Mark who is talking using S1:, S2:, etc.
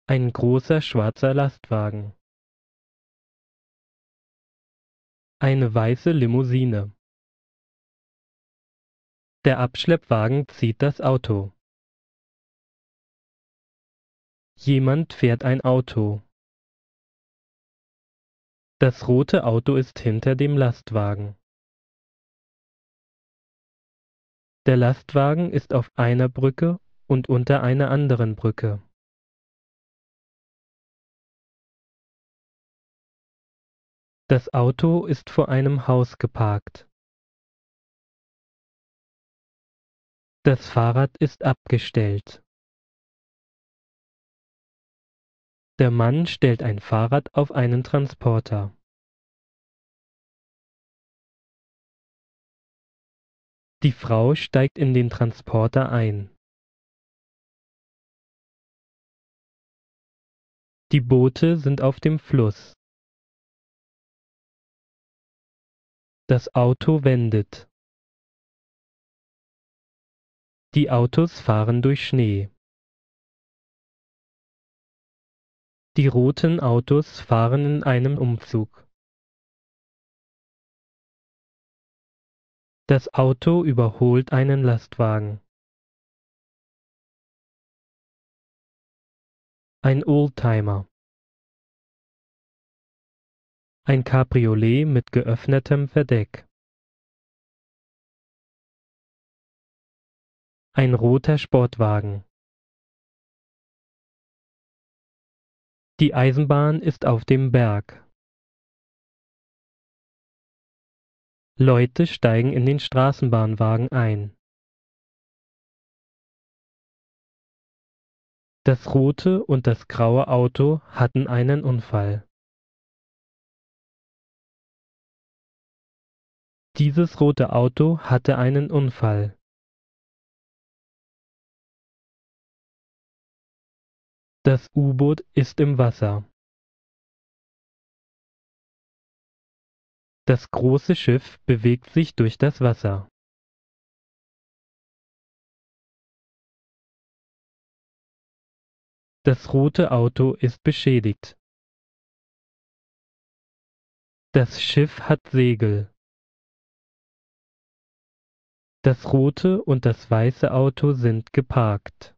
S1: Ein großer schwarzer Lastwagen. Eine weiße Limousine. Der Abschleppwagen zieht das Auto. Jemand fährt ein Auto. Das rote Auto ist hinter dem Lastwagen. Der Lastwagen ist auf einer Brücke und unter einer anderen Brücke. Das Auto ist vor einem Haus geparkt. Das Fahrrad ist abgestellt. Der Mann stellt ein Fahrrad auf einen Transporter. Die Frau steigt in den Transporter ein. Die Boote sind auf dem Fluss. Das Auto wendet. Die Autos fahren durch Schnee. Die roten Autos fahren in einem Umzug. Das Auto überholt einen Lastwagen. Ein Oldtimer. Ein Cabriolet mit geöffnetem Verdeck. Ein roter Sportwagen. Die Eisenbahn ist auf dem Berg. Leute steigen in den Straßenbahnwagen ein. Das rote und das graue Auto hatten einen Unfall. Dieses rote Auto hatte einen Unfall. Das U-Boot ist im Wasser. Das große Schiff bewegt sich durch das Wasser. Das rote Auto ist beschädigt. Das Schiff hat Segel. Das rote und das weiße Auto sind geparkt.